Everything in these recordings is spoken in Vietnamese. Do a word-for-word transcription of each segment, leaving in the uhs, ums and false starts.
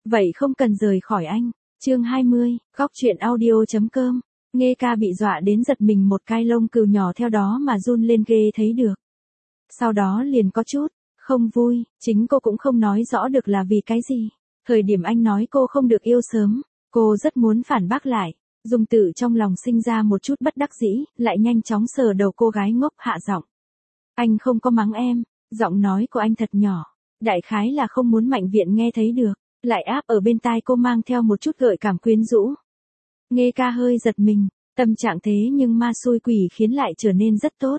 Vậy không cần rời khỏi anh. Chương hai mươi, góc truyện audio chấm com. Nghe ca bị dọa đến giật mình, một cái lông cừu nhỏ theo đó mà run lên ghê thấy được. Sau đó liền có chút không vui, chính cô cũng không nói rõ được là vì cái gì. Thời điểm anh nói cô không được yêu sớm, cô rất muốn phản bác lại. Dung Tử trong lòng sinh ra một chút bất đắc dĩ, lại nhanh chóng sờ đầu cô gái ngốc, hạ giọng. Anh không có mắng em, giọng nói của anh thật nhỏ, đại khái là không muốn Mạnh Viện nghe thấy được, lại áp ở bên tai cô mang theo một chút gợi cảm quyến rũ. Nghe ca hơi giật mình, tâm trạng thế nhưng ma xui quỷ khiến lại trở nên rất tốt.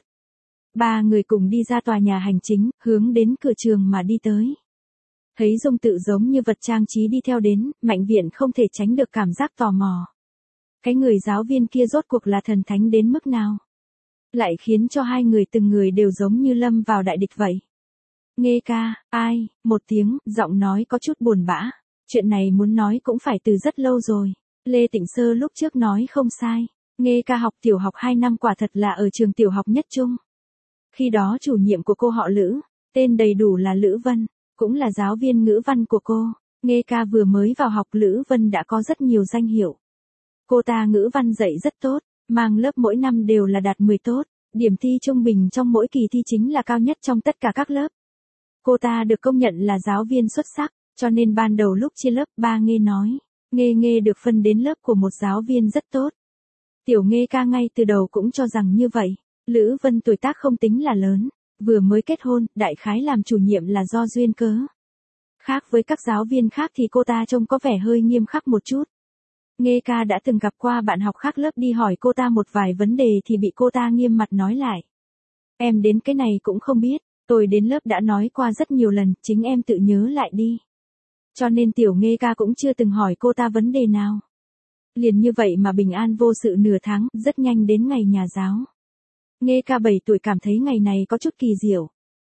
Ba người cùng đi ra tòa nhà hành chính, hướng đến cửa trường mà đi tới. Thấy Dung Tự giống như vật trang trí đi theo đến, Mạnh Viện không thể tránh được cảm giác tò mò. Cái người giáo viên kia rốt cuộc là thần thánh đến mức nào? Lại khiến cho hai người từng người đều giống như lâm vào đại địch vậy. Nghe ca, ai, một tiếng, giọng nói có chút buồn bã. Chuyện này muốn nói cũng phải từ rất lâu rồi. Lê Tịnh Sơ lúc trước nói không sai. Nghe ca học tiểu học hai năm quả thật là ở trường tiểu học nhất trung. Khi đó chủ nhiệm của cô họ Lữ, tên đầy đủ là Lữ Vân, cũng là giáo viên ngữ văn của cô. Nghe ca vừa mới vào học, Lữ Vân đã có rất nhiều danh hiệu. Cô ta ngữ văn dạy rất tốt, mang lớp mỗi năm đều là đạt mười tốt, điểm thi trung bình trong mỗi kỳ thi chính là cao nhất trong tất cả các lớp. Cô ta được công nhận là giáo viên xuất sắc, cho nên ban đầu lúc chia lớp, ba Nghe nói, Nghe Nghe được phân đến lớp của một giáo viên rất tốt. Tiểu Nghe ca ngay từ đầu cũng cho rằng như vậy. Lữ Vân tuổi tác không tính là lớn, vừa mới kết hôn, đại khái làm chủ nhiệm là do duyên cớ. Khác với các giáo viên khác thì cô ta trông có vẻ hơi nghiêm khắc một chút. Nghe ca đã từng gặp qua bạn học khác lớp đi hỏi cô ta một vài vấn đề thì bị cô ta nghiêm mặt nói lại. Em đến cái này cũng không biết, tôi đến lớp đã nói qua rất nhiều lần, chính em tự nhớ lại đi. Cho nên tiểu Nghe ca cũng chưa từng hỏi cô ta vấn đề nào. Liền như vậy mà bình an vô sự nửa tháng, rất nhanh đến ngày nhà giáo. Nghe ca bảy tuổi cảm thấy ngày này có chút kỳ diệu.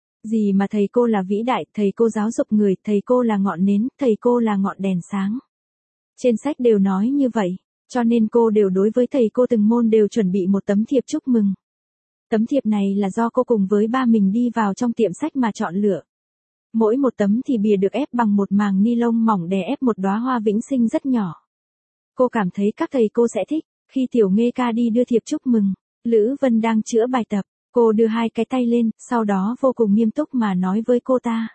Gì mà thầy cô là vĩ đại, thầy cô giáo dục người, thầy cô là ngọn nến, thầy cô là ngọn đèn sáng. Trên sách đều nói như vậy, cho nên cô đều đối với thầy cô từng môn đều chuẩn bị một tấm thiệp chúc mừng. Tấm thiệp này là do cô cùng với ba mình đi vào trong tiệm sách mà chọn lựa. Mỗi một tấm thì bìa được ép bằng một màng ni lông mỏng đè ép một đóa hoa vĩnh sinh rất nhỏ. Cô cảm thấy các thầy cô sẽ thích. Khi tiểu Nghe ca đi đưa thiệp chúc mừng, Lữ Vân đang chữa bài tập, cô đưa hai cái tay lên, sau đó vô cùng nghiêm túc mà nói với cô ta.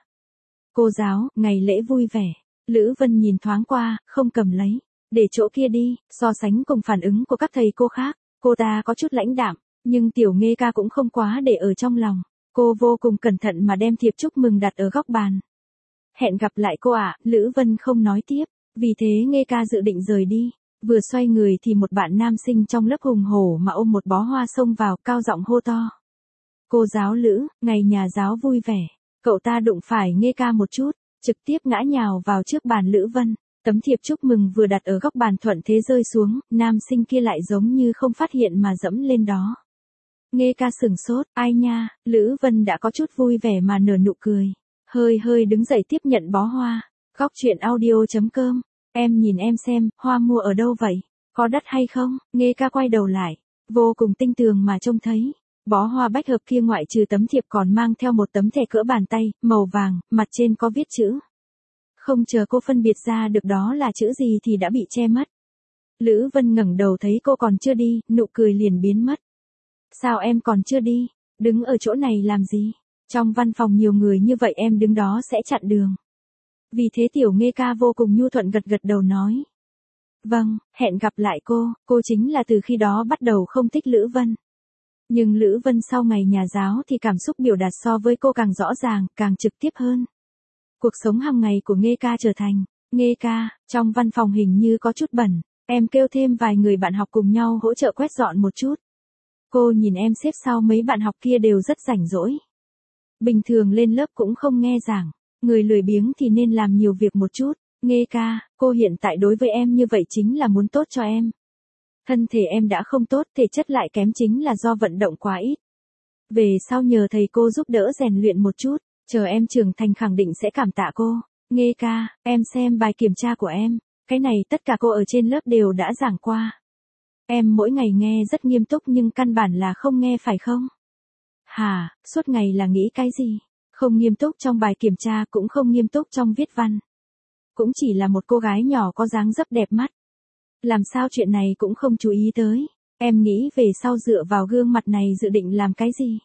Cô giáo, ngày lễ vui vẻ. Lữ Vân nhìn thoáng qua, không cầm lấy, để chỗ kia đi. So sánh cùng phản ứng của các thầy cô khác, cô ta có chút lãnh đạm, nhưng tiểu Nghe ca cũng không quá để ở trong lòng. Cô vô cùng cẩn thận mà đem thiệp chúc mừng đặt ở góc bàn. Hẹn gặp lại cô ạ. Lữ Vân không nói tiếp, vì thế Nghe ca dự định rời đi. Vừa xoay người thì một bạn nam sinh trong lớp hùng hổ mà ôm một bó hoa xông vào, cao giọng hô to. Cô giáo Lữ, ngày nhà giáo vui vẻ. Cậu ta đụng phải Nghe ca một chút, trực tiếp ngã nhào vào trước bàn Lữ Vân. Tấm thiệp chúc mừng vừa đặt ở góc bàn thuận thế rơi xuống, nam sinh kia lại giống như không phát hiện mà dẫm lên đó. Nghe ca sửng sốt, ai nha. Lữ Vân đã có chút vui vẻ mà nở nụ cười, hơi hơi đứng dậy tiếp nhận bó hoa. Góc truyện audio chấm com. Em nhìn em xem, hoa mua ở đâu vậy? Có đắt hay không? Nghe ca quay đầu lại, vô cùng tinh tường mà trông thấy. Bó hoa bách hợp kia ngoại trừ tấm thiệp còn mang theo một tấm thẻ cỡ bàn tay, màu vàng, mặt trên có viết chữ. Không chờ cô phân biệt ra được đó là chữ gì thì đã bị che mất. Lữ Vân ngẩng đầu thấy cô còn chưa đi, nụ cười liền biến mất. Sao em còn chưa đi? Đứng ở chỗ này làm gì? Trong văn phòng nhiều người như vậy em đứng đó sẽ chặn đường. Vì thế tiểu Nghe ca vô cùng nhu thuận gật gật đầu nói. Vâng, hẹn gặp lại cô. Cô chính là từ khi đó bắt đầu không thích Lữ Vân. Nhưng Lữ Vân sau ngày nhà giáo thì cảm xúc biểu đạt so với cô càng rõ ràng, càng trực tiếp hơn. Cuộc sống hàng ngày của Nghe ca trở thành, Nghe ca, trong văn phòng hình như có chút bẩn, em kêu thêm vài người bạn học cùng nhau hỗ trợ quét dọn một chút. Cô nhìn em xếp sau mấy bạn học kia đều rất rảnh rỗi. Bình thường lên lớp cũng không nghe giảng, người lười biếng thì nên làm nhiều việc một chút. Nghe ca, cô hiện tại đối với em như vậy chính là muốn tốt cho em. Thân thể em đã không tốt, thể chất lại kém chính là do vận động quá ít. Về sau nhờ thầy cô giúp đỡ rèn luyện một chút, chờ em trưởng thành khẳng định sẽ cảm tạ cô. Nghe ca, em xem bài kiểm tra của em, cái này tất cả cô ở trên lớp đều đã giảng qua. Em mỗi ngày nghe rất nghiêm túc nhưng căn bản là không nghe phải không? Hả, suốt ngày là nghĩ cái gì? Không nghiêm túc trong bài kiểm tra cũng không nghiêm túc trong viết văn. cũng chỉ là một cô gái nhỏ có dáng dấp đẹp mắt. Làm sao chuyện này cũng không chú ý tới. Em nghĩ về sau dựa vào gương mặt này dự định làm cái gì?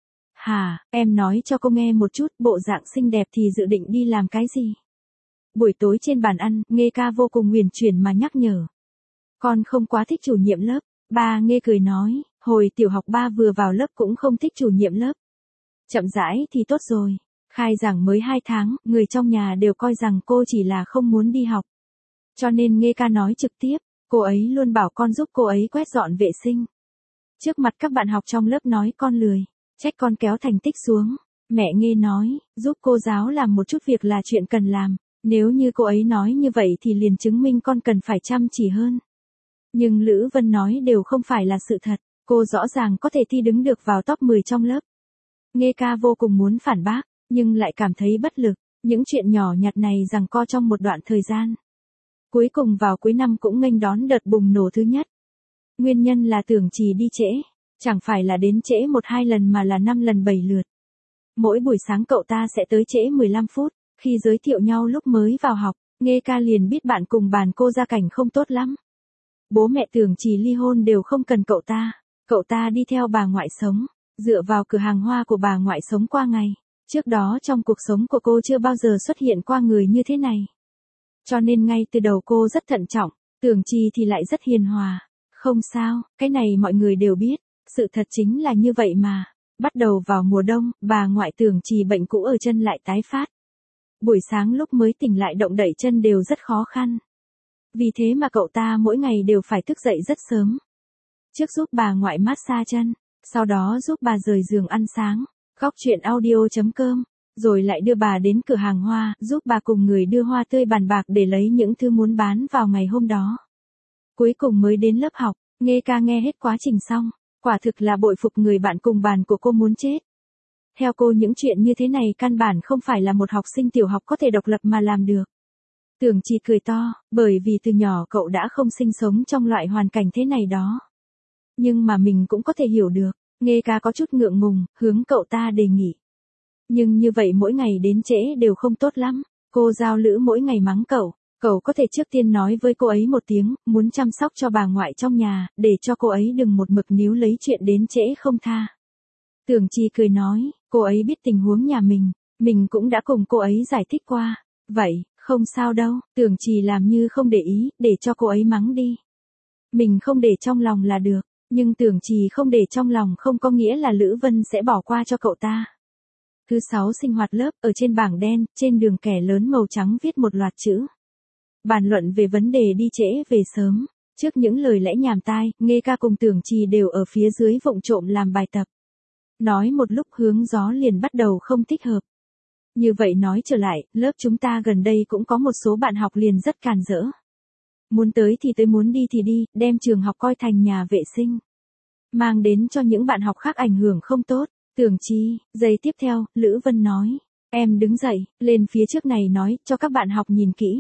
Hả, em nói cho cô nghe một chút, bộ dạng xinh đẹp thì dự định đi làm cái gì? Buổi tối trên bàn ăn, Nghê ca vô cùng huyền chuyển mà nhắc nhở. Con không quá thích chủ nhiệm lớp. Ba Nghê cười nói, hồi tiểu học ba vừa vào lớp cũng không thích chủ nhiệm lớp. Chậm rãi thì tốt rồi. Khai giảng mới hai tháng, người trong nhà đều coi rằng cô chỉ là không muốn đi học. Cho nên Nghê ca nói trực tiếp, cô ấy luôn bảo con giúp cô ấy quét dọn vệ sinh. Trước mặt các bạn học trong lớp nói con lười, trách con kéo thành tích xuống. Mẹ Nghê nói, giúp cô giáo làm một chút việc là chuyện cần làm. Nếu như cô ấy nói như vậy thì liền chứng minh con cần phải chăm chỉ hơn. Nhưng Lữ Vân nói đều không phải là sự thật, cô rõ ràng có thể thi đứng được vào top mười trong lớp. Nghê ca vô cùng muốn phản bác, nhưng lại cảm thấy bất lực, những chuyện nhỏ nhặt này giằng co trong một đoạn thời gian. Cuối cùng vào cuối năm cũng nghênh đón đợt bùng nổ thứ nhất. Nguyên nhân là Tưởng Trì đi trễ, chẳng phải là đến trễ một hai lần mà là năm lần bảy lượt. Mỗi buổi sáng cậu ta sẽ tới trễ mười lăm phút, khi giới thiệu nhau lúc mới vào học, Nghê ca liền biết bạn cùng bàn cô gia cảnh không tốt lắm. Bố mẹ Tưởng Trì ly hôn đều không cần cậu ta, cậu ta đi theo bà ngoại sống, dựa vào cửa hàng hoa của bà ngoại sống qua ngày. Trước đó trong cuộc sống của cô chưa bao giờ xuất hiện qua người như thế này. Cho nên ngay từ đầu cô rất thận trọng, Tưởng Trì thì lại rất hiền hòa. Không sao, cái này mọi người đều biết, sự thật chính là như vậy mà. Bắt đầu vào mùa đông, bà ngoại Tưởng Trì bệnh cũ ở chân lại tái phát. Buổi sáng lúc mới tỉnh lại động đẩy chân đều rất khó khăn. Vì thế mà cậu ta mỗi ngày đều phải thức dậy rất sớm. Trước giúp bà ngoại massage chân, sau đó giúp bà rời giường ăn sáng, góc chuyện audio chấm com, rồi lại đưa bà đến cửa hàng hoa, giúp bà cùng người đưa hoa tươi bàn bạc để lấy những thứ muốn bán vào ngày hôm đó. Cuối cùng mới đến lớp học, Nghê ca nghe hết quá trình xong, quả thực là bội phục người bạn cùng bàn của cô muốn chết. Theo cô những chuyện như thế này căn bản không phải là một học sinh tiểu học có thể độc lập mà làm được. Tưởng Trì cười to, bởi vì từ nhỏ cậu đã không sinh sống trong loại hoàn cảnh thế này đó. Nhưng mà mình cũng có thể hiểu được, Nghê ca có chút ngượng ngùng, hướng cậu ta đề nghị. Nhưng như vậy mỗi ngày đến trễ đều không tốt lắm, cô Giao Lữ mỗi ngày mắng cậu, cậu có thể trước tiên nói với cô ấy một tiếng, muốn chăm sóc cho bà ngoại trong nhà, để cho cô ấy đừng một mực níu lấy chuyện đến trễ không tha. Tưởng Trì cười nói, cô ấy biết tình huống nhà mình, mình cũng đã cùng cô ấy giải thích qua, vậy, không sao đâu, Tưởng Trì làm như không để ý, để cho cô ấy mắng đi. Mình không để trong lòng là được, nhưng Tưởng Trì không để trong lòng không có nghĩa là Lữ Vân sẽ bỏ qua cho cậu ta. Thứ sáu sinh hoạt lớp, ở trên bảng đen, trên đường kẻ lớn màu trắng viết một loạt chữ. Bàn luận về vấn đề đi trễ về sớm. Trước những lời lẽ nhàm tai, Nghê ca cùng Tưởng Trì đều ở phía dưới vụng trộm làm bài tập. Nói một lúc hướng gió liền bắt đầu không thích hợp. Như vậy nói trở lại, lớp chúng ta gần đây cũng có một số bạn học liền rất càn rỡ. Muốn tới thì tới, muốn đi thì đi, đem trường học coi thành nhà vệ sinh. Mang đến cho những bạn học khác ảnh hưởng không tốt. Tưởng Trì, giây tiếp theo, Lữ Vân nói. Em đứng dậy, lên phía trước này nói, cho các bạn học nhìn kỹ.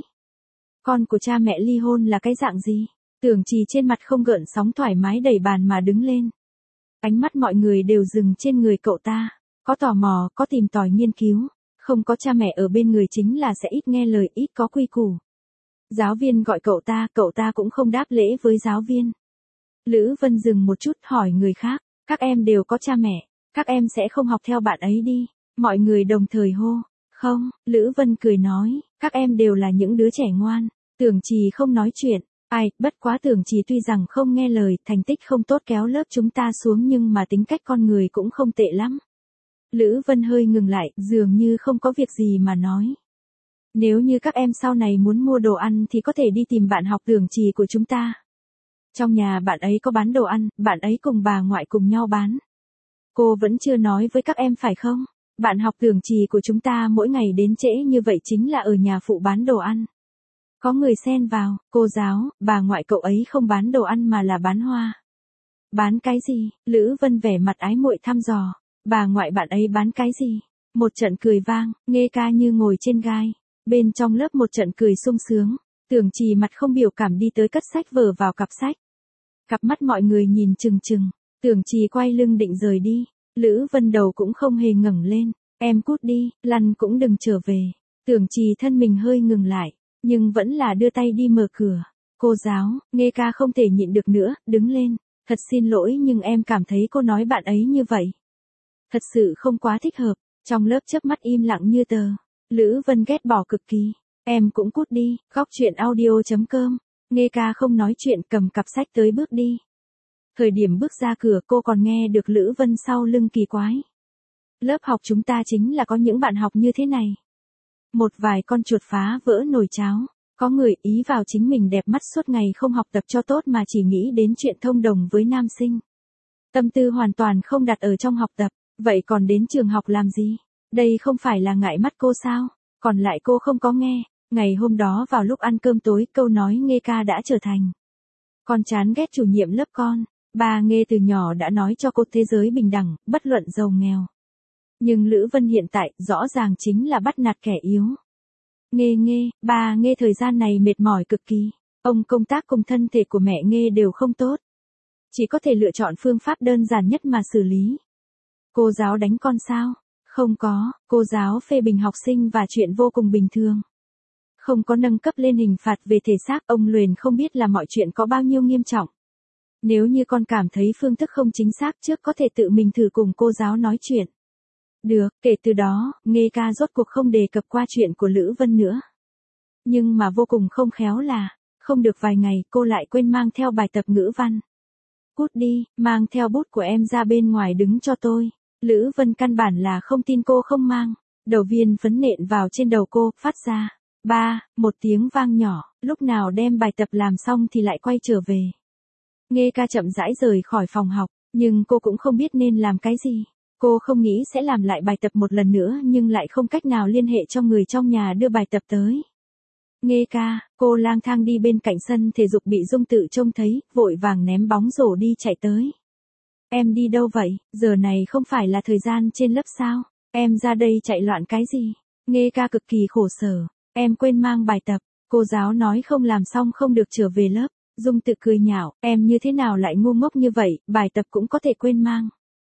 Con của cha mẹ ly hôn là cái dạng gì? Tưởng Trì trên mặt không gợn sóng thoải mái đẩy bàn mà đứng lên. Ánh mắt mọi người đều dừng trên người cậu ta. Có tò mò, có tìm tòi nghiên cứu. Không có cha mẹ ở bên người chính là sẽ ít nghe lời, ít có quy củ. Giáo viên gọi cậu ta, cậu ta cũng không đáp lễ với giáo viên. Lữ Vân dừng một chút hỏi người khác. Các em đều có cha mẹ. Các em sẽ không học theo bạn ấy đi. Mọi người đồng thời hô. Không, Lữ Vân cười nói. Các em đều là những đứa trẻ ngoan. Tưởng Trì không nói chuyện. Ai, bất quá Tưởng Trì tuy rằng không nghe lời, thành tích không tốt kéo lớp chúng ta xuống nhưng mà tính cách con người cũng không tệ lắm. Lữ Vân hơi ngừng lại, dường như không có việc gì mà nói. Nếu như các em sau này muốn mua đồ ăn thì có thể đi tìm bạn học Tưởng Trì của chúng ta. Trong nhà bạn ấy có bán đồ ăn, bạn ấy cùng bà ngoại cùng nhau bán. Cô vẫn chưa nói với các em phải không? Bạn học Tưởng Trì của chúng ta mỗi ngày đến trễ như vậy chính là ở nhà phụ bán đồ ăn. Có người xen vào, cô giáo, bà ngoại cậu ấy không bán đồ ăn mà là bán hoa. Bán cái gì? Lữ Vân vẻ mặt ái muội thăm dò. Bà ngoại bạn ấy bán cái gì? Một trận cười vang, Nghê ca như ngồi trên gai. Bên trong lớp một trận cười sung sướng. Tưởng Trì mặt không biểu cảm đi tới cất sách vở vào cặp sách. Cặp mắt mọi người nhìn chừng chừng. Tưởng Trì quay lưng định rời đi. Lữ Vân đầu cũng không hề ngẩng lên. Em cút đi, lăn cũng đừng trở về. Tưởng Trì thân mình hơi ngừng lại. nhưng vẫn là đưa tay đi mở cửa. Cô giáo, Nghê ca không thể nhịn được nữa, đứng lên. Thật xin lỗi nhưng em cảm thấy cô nói bạn ấy như vậy. Thật sự không quá thích hợp. Trong lớp chớp mắt im lặng như tờ. Lữ Vân ghét bỏ cực kỳ. Em cũng cút đi, góc chuyện audio chấm com. Nghê ca không nói chuyện cầm cặp sách tới bước đi. Thời điểm bước ra cửa cô còn nghe được Lữ Vân sau lưng kỳ quái. Lớp học chúng ta chính là có những bạn học như thế này. Một vài con chuột phá vỡ nồi cháo. Có người ý vào chính mình đẹp mắt suốt ngày không học tập cho tốt mà chỉ nghĩ đến chuyện thông đồng với nam sinh. Tâm tư hoàn toàn không đặt ở trong học tập, vậy còn đến trường học làm gì? Đây không phải là ngại mắt cô sao? Còn lại cô không có nghe. Ngày hôm đó vào lúc ăn cơm tối câu nói Nghê ca đã trở thành. Con chán ghét chủ nhiệm lớp con. Bà Nghê từ nhỏ đã nói cho cô thế giới bình đẳng, bất luận giàu nghèo. Nhưng Lữ Vân hiện tại rõ ràng chính là bắt nạt kẻ yếu. Nghê Nghê, bà Nghê thời gian này mệt mỏi cực kỳ. Ông công tác cùng thân thể của mẹ Nghê đều không tốt. Chỉ có thể lựa chọn phương pháp đơn giản nhất mà xử lý. Cô giáo đánh con sao? Không có, cô giáo phê bình học sinh và chuyện vô cùng bình thường. Không có nâng cấp lên hình phạt về thể xác, ông Luyện không biết là mọi chuyện có bao nhiêu nghiêm trọng. Nếu như con cảm thấy phương thức không chính xác trước có thể tự mình thử cùng cô giáo nói chuyện. Được, kể từ đó, Nghê ca rốt cuộc không đề cập qua chuyện của Lữ Vân nữa. Nhưng mà vô cùng không khéo là, không được vài ngày cô lại quên mang theo bài tập ngữ văn. Cút đi, mang theo bút của em ra bên ngoài đứng cho tôi. Lữ Vân căn bản là không tin cô không mang. Đầu viên phấn nện vào trên đầu cô, phát ra. Ba, một tiếng vang nhỏ, lúc nào đem bài tập làm xong thì lại quay trở về. Nghê ca chậm rãi rời khỏi phòng học, nhưng cô cũng không biết nên làm cái gì. Cô không nghĩ sẽ làm lại bài tập một lần nữa nhưng lại không cách nào liên hệ cho người trong nhà đưa bài tập tới. Nghê ca, cô lang thang đi bên cạnh sân thể dục bị Dung Tự trông thấy, vội vàng ném bóng rổ đi chạy tới. Em đi đâu vậy, giờ này không phải là thời gian trên lớp sao, em ra đây chạy loạn cái gì? Nghê ca cực kỳ khổ sở, em quên mang bài tập, cô giáo nói không làm xong không được trở về lớp. Dung Tự cười nhạo, em như thế nào lại ngu ngốc như vậy, bài tập cũng có thể quên mang.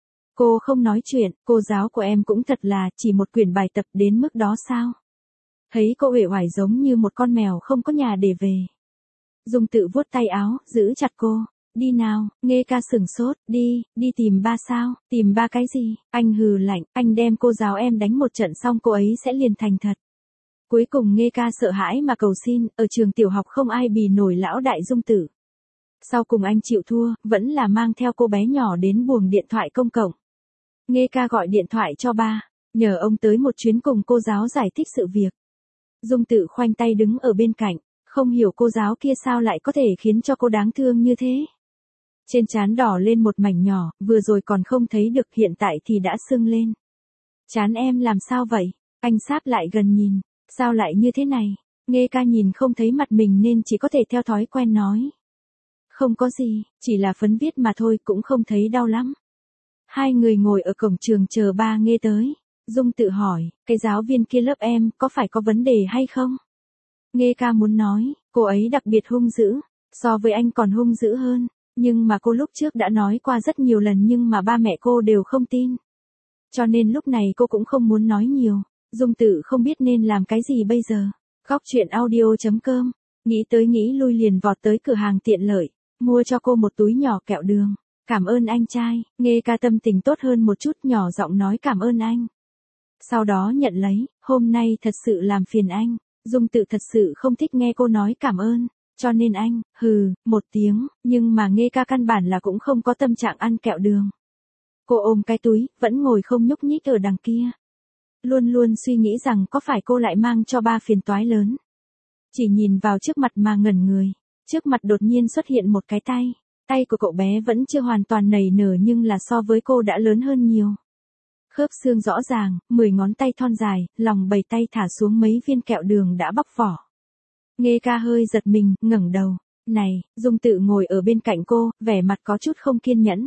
Cô không nói chuyện, cô giáo của em cũng thật là chỉ một quyển bài tập đến mức đó sao? Thấy cô uể oải giống như một con mèo không có nhà để về. Dung Tự vuốt tay áo, giữ chặt cô. Đi nào, Nghê ca sửng sốt, đi, đi tìm ba sao, tìm ba cái gì, anh hừ lạnh, anh đem cô giáo em đánh một trận xong cô ấy sẽ liền thành thật. Cuối cùng Nghê ca sợ hãi mà cầu xin, ở trường tiểu học không ai bì nổi lão đại Dung Tử. Sau cùng anh chịu thua, vẫn là mang theo cô bé nhỏ đến buồng điện thoại công cộng. Nghê ca gọi điện thoại cho ba, nhờ ông tới một chuyến cùng cô giáo giải thích sự việc. Dung Tử khoanh tay đứng ở bên cạnh, không hiểu cô giáo kia sao lại có thể khiến cho cô đáng thương như thế. Trên trán đỏ lên một mảnh nhỏ, vừa rồi còn không thấy được hiện tại thì đã sưng lên. Trán em làm sao vậy? Anh sáp lại gần nhìn, sao lại như thế này? Nghê ca nhìn không thấy mặt mình nên chỉ có thể theo thói quen nói. Không có gì, chỉ là phấn viết mà thôi cũng không thấy đau lắm. Hai người ngồi ở cổng trường chờ ba Nghê tới. Dung Tự hỏi, cái giáo viên kia lớp em có phải có vấn đề hay không? Nghê ca muốn nói, cô ấy đặc biệt hung dữ, so với anh còn hung dữ hơn. Nhưng mà cô lúc trước đã nói qua rất nhiều lần nhưng mà ba mẹ cô đều không tin. Cho nên lúc này cô cũng không muốn nói nhiều. Dung Tự không biết nên làm cái gì bây giờ. Góc chuyện audio chấm com. Nghĩ tới nghĩ lui liền vọt tới cửa hàng tiện lợi. Mua cho cô một túi nhỏ kẹo đường. Cảm ơn anh trai. Nghê ca tâm tình tốt hơn một chút, nhỏ giọng nói cảm ơn anh. Sau đó nhận lấy, hôm nay thật sự làm phiền anh. Dung Tự thật sự không thích nghe cô nói cảm ơn. Cho nên anh, hừ, một tiếng, nhưng mà Nghê ca căn bản là cũng không có tâm trạng ăn kẹo đường. Cô ôm cái túi, vẫn ngồi không nhúc nhích ở đằng kia. Luôn luôn suy nghĩ rằng có phải cô lại mang cho ba phiền toái lớn. Chỉ nhìn vào trước mặt mà ngẩn người. Trước mặt đột nhiên xuất hiện một cái tay. Tay của cậu bé vẫn chưa hoàn toàn nảy nở nhưng là so với cô đã lớn hơn nhiều. Khớp xương rõ ràng, mười ngón tay thon dài, lòng bầy tay thả xuống mấy viên kẹo đường đã bóc vỏ. Nghê ca hơi giật mình, ngẩng đầu. Này, Dung Tự ngồi ở bên cạnh cô, vẻ mặt có chút không kiên nhẫn.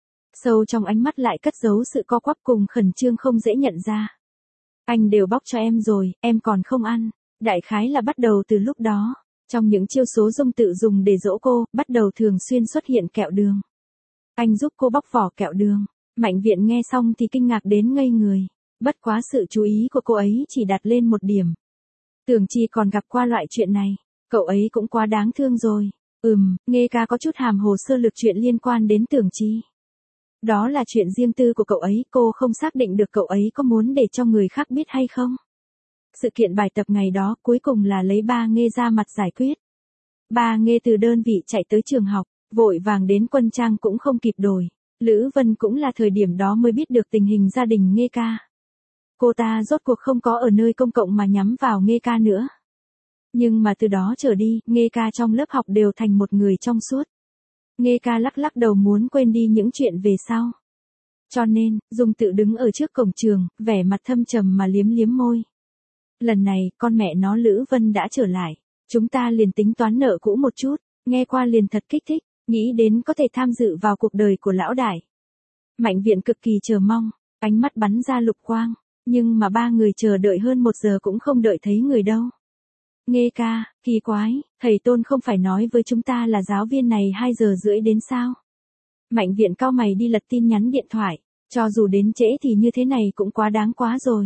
Sâu trong ánh mắt lại cất giấu sự co quắp cùng khẩn trương không dễ nhận ra. Anh đều bóc cho em rồi, em còn không ăn. Đại khái là bắt đầu từ lúc đó. Trong những chiêu số Dung Tự dùng để dỗ cô, bắt đầu thường xuyên xuất hiện kẹo đường. Anh giúp cô bóc vỏ kẹo đường. Mạnh Viện nghe xong thì kinh ngạc đến ngây người. Bất quá sự chú ý của cô ấy chỉ đặt lên một điểm. Tưởng Chi còn gặp qua loại chuyện này, cậu ấy cũng quá đáng thương rồi. Ừm, Nghê ca có chút hàm hồ sơ lược chuyện liên quan đến Tưởng Chi. Đó là chuyện riêng tư của cậu ấy, cô không xác định được cậu ấy có muốn để cho người khác biết hay không. Sự kiện bài tập ngày đó cuối cùng là lấy ba Nghê ra mặt giải quyết. Ba Nghê từ đơn vị chạy tới trường học, vội vàng đến quân trang cũng không kịp đổi. Lữ Vân cũng là thời điểm đó mới biết được tình hình gia đình Nghê ca. Cô ta rốt cuộc không có ở nơi công cộng mà nhắm vào Nghê ca nữa. Nhưng mà từ đó trở đi, Nghê ca trong lớp học đều thành một người trong suốt. Nghê ca lắc lắc đầu muốn quên đi những chuyện về sau. Cho nên, Dung Tự đứng ở trước cổng trường, vẻ mặt thâm trầm mà liếm liếm môi. Lần này, con mẹ nó Lữ Vân đã trở lại. Chúng ta liền tính toán nợ cũ một chút, nghe qua liền thật kích thích, nghĩ đến có thể tham dự vào cuộc đời của lão đại. Mạnh Viện cực kỳ chờ mong, ánh mắt bắn ra lục quang, nhưng mà ba người chờ đợi hơn một giờ cũng không đợi thấy người đâu. Nghê ca, kỳ quái, thầy Tôn không phải nói với chúng ta là giáo viên này hai giờ rưỡi đến sao? Mạnh Viện cau mày đi lật tin nhắn điện thoại, cho dù đến trễ thì như thế này cũng quá đáng quá rồi.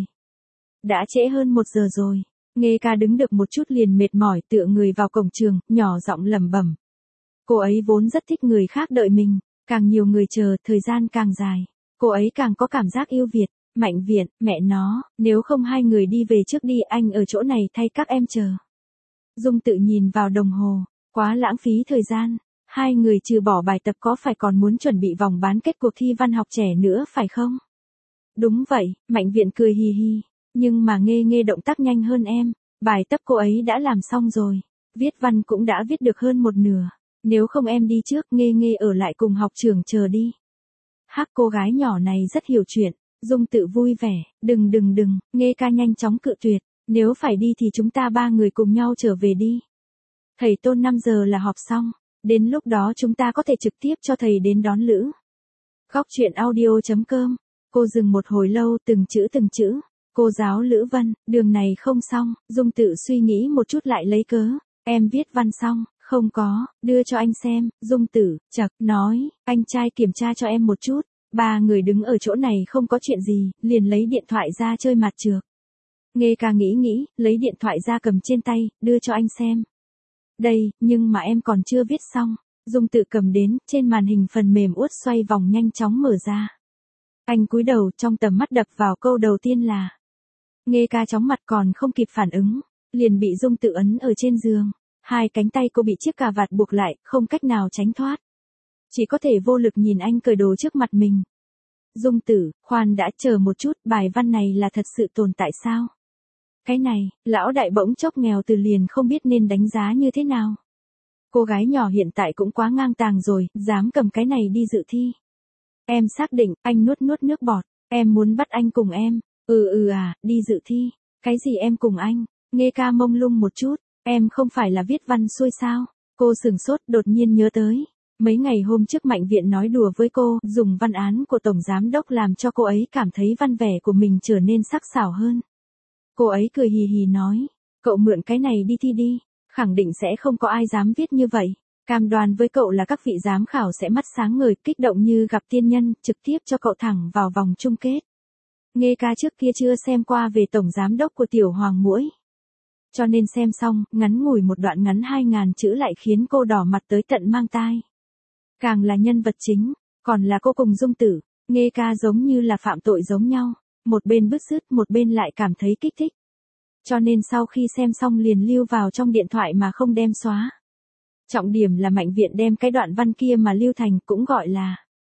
Đã trễ hơn một giờ rồi. Nghê ca đứng được một chút liền mệt mỏi tựa người vào cổng trường, nhỏ giọng lẩm bẩm. Cô ấy vốn rất thích người khác đợi mình, càng nhiều người chờ, thời gian càng dài, cô ấy càng có cảm giác yêu Việt. Mạnh Viện, mẹ nó, nếu không hai người đi về trước đi, anh ở chỗ này thay các em chờ. Dung Tự nhìn vào đồng hồ, quá lãng phí thời gian, hai người trừ bỏ bài tập có phải còn muốn chuẩn bị vòng bán kết cuộc thi văn học trẻ nữa phải không? Đúng vậy, Mạnh Viện cười hì hì, nhưng mà Nghê Nghê động tác nhanh hơn em, bài tập cô ấy đã làm xong rồi, viết văn cũng đã viết được hơn một nửa, nếu không em đi trước, Nghê Nghê ở lại cùng học trưởng chờ đi. Hắc, cô gái nhỏ này rất hiểu chuyện. Dung Tự vui vẻ, đừng đừng đừng, Nghê ca nhanh chóng cự tuyệt, nếu phải đi thì chúng ta ba người cùng nhau trở về đi. Thầy Tôn năm giờ là họp xong, đến lúc đó chúng ta có thể trực tiếp cho thầy đến đón Lữ. Góc truyện audio chấm com, cô dừng một hồi lâu từng chữ từng chữ, cô giáo Lữ Vân, đường này không xong, Dung Tự suy nghĩ một chút lại lấy cớ, em viết văn xong, không có, đưa cho anh xem, Dung Tử, chậc, nói, anh trai kiểm tra cho em một chút. Ba người đứng ở chỗ này không có chuyện gì, liền lấy điện thoại ra chơi mặt trược. Nghê ca nghĩ nghĩ, lấy điện thoại ra cầm trên tay, đưa cho anh xem. Đây, nhưng mà em còn chưa viết xong. Dung Tự cầm đến, trên màn hình phần mềm uất xoay vòng nhanh chóng mở ra. Anh cúi đầu, trong tầm mắt đập vào câu đầu tiên là. Nghê ca chóng mặt còn không kịp phản ứng, liền bị Dung Tự ấn ở trên giường. Hai cánh tay cô bị chiếc cà vạt buộc lại, không cách nào tránh thoát. Chỉ có thể vô lực nhìn anh cởi đồ trước mặt mình. Dung Tử, khoan đã, chờ một chút, bài văn này là thật sự tồn tại sao? Cái này, lão đại bỗng chốc nghèo từ liền không biết nên đánh giá như thế nào. Cô gái nhỏ hiện tại cũng quá ngang tàng rồi, dám cầm cái này đi dự thi. Em xác định, anh nuốt nuốt nước bọt, em muốn bắt anh cùng em. Ừ ừ à, đi dự thi. Cái gì em cùng anh? Nghê ca mông lung một chút, em không phải là viết văn xuôi sao? Cô sừng sốt, đột nhiên nhớ tới. Mấy ngày hôm trước Mạnh Viện nói đùa với cô, dùng văn án của Tổng Giám Đốc làm cho cô ấy cảm thấy văn vẻ của mình trở nên sắc sảo hơn. Cô ấy cười hì hì nói, cậu mượn cái này đi thi đi, khẳng định sẽ không có ai dám viết như vậy. Cam đoan với cậu là các vị giám khảo sẽ mắt sáng ngời, kích động như gặp tiên nhân, trực tiếp cho cậu thẳng vào vòng chung kết. Nghê ca trước kia chưa xem qua về Tổng Giám Đốc của Tiểu Hoàng Muỗi. Cho nên xem xong, ngắn ngủi một đoạn ngắn hai ngàn chữ lại khiến cô đỏ mặt tới tận mang tai. Càng là nhân vật chính, còn là cô cùng Dung Tử, Nghê ca giống như là phạm tội giống nhau, một bên bứt rứt một bên lại cảm thấy kích thích. Cho nên sau khi xem xong liền lưu vào trong điện thoại mà không đem xóa. Trọng điểm là Mạnh Viện đem cái đoạn văn kia mà lưu thành cũng gọi là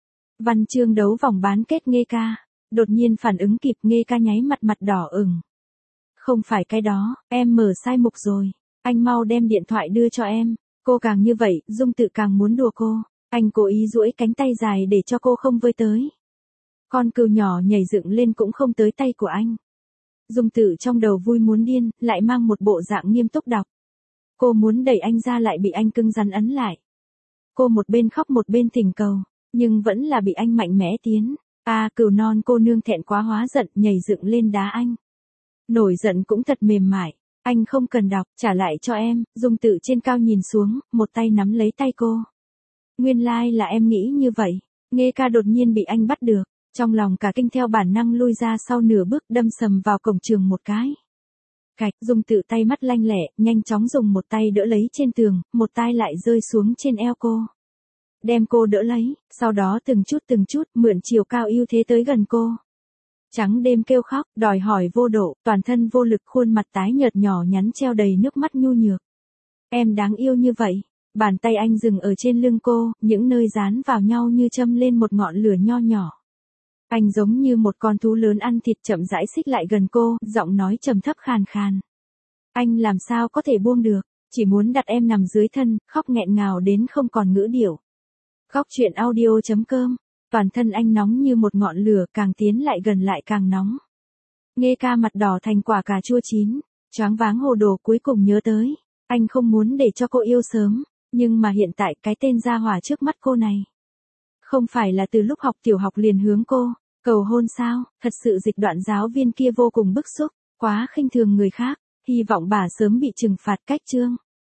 văn chương đấu vòng bán kết. Nghê ca đột nhiên phản ứng kịp, Nghê ca nháy mặt mặt đỏ ửng. Không phải cái đó, em mở sai mục rồi, anh mau đem điện thoại đưa cho em. Cô càng như vậy, Dung Tự càng muốn đùa cô. Anh cố ý duỗi cánh tay dài để cho cô không vơi tới. Con cừu nhỏ nhảy dựng lên cũng không tới tay của anh. Dung Tự trong đầu vui muốn điên, lại mang một bộ dạng nghiêm túc đọc. Cô muốn đẩy anh ra lại bị anh cứng rắn ấn lại. Cô một bên khóc một bên thỉnh cầu, nhưng vẫn là bị anh mạnh mẽ tiến. À, cừu non cô nương thẹn quá hóa giận, nhảy dựng lên đá anh. Nổi giận cũng thật mềm mại. Anh không cần đọc, trả lại cho em. Dung Tự trên cao nhìn xuống, một tay nắm lấy tay cô. Nguyên lai like là em nghĩ như vậy. Nghê ca đột nhiên bị anh bắt được, trong lòng cả kinh theo bản năng lui ra sau nửa bước, đâm sầm vào cổng trường một cái. Cạch, Dung tự tay mắt lanh lẹ, nhanh chóng dùng một tay đỡ lấy trên tường, một tay lại rơi xuống trên eo cô. Đem cô đỡ lấy, sau đó từng chút từng chút mượn chiều cao ưu thế tới gần cô. Trắng đêm kêu khóc, đòi hỏi vô độ, toàn thân vô lực, khuôn mặt tái nhợt nhỏ nhắn treo đầy nước mắt nhu nhược. Em đáng yêu như vậy. Bàn tay anh dừng ở trên lưng cô, những nơi dán vào nhau như châm lên một ngọn lửa nho nhỏ. Anh giống như một con thú lớn ăn thịt chậm rãi xích lại gần cô, giọng nói trầm thấp khàn khàn. Anh làm sao có thể buông được, chỉ muốn đặt em nằm dưới thân, khóc nghẹn ngào đến không còn ngữ điệu. Khóc chuyện audio chấm com, toàn thân anh nóng như một ngọn lửa, càng tiến lại gần lại càng nóng. Nghe ca mặt đỏ thành quả cà chua chín, choáng váng hồ đồ cuối cùng nhớ tới. Anh không muốn để cho cô yêu sớm, nhưng mà hiện tại cái tên gia hỏa trước mắt cô này. Không phải là từ lúc học tiểu học liền hướng cô, cầu hôn sao, thật sự dịch đoạn giáo viên kia vô cùng bức xúc, quá khinh thường người khác, hy vọng bà sớm bị trừng phạt cách chương.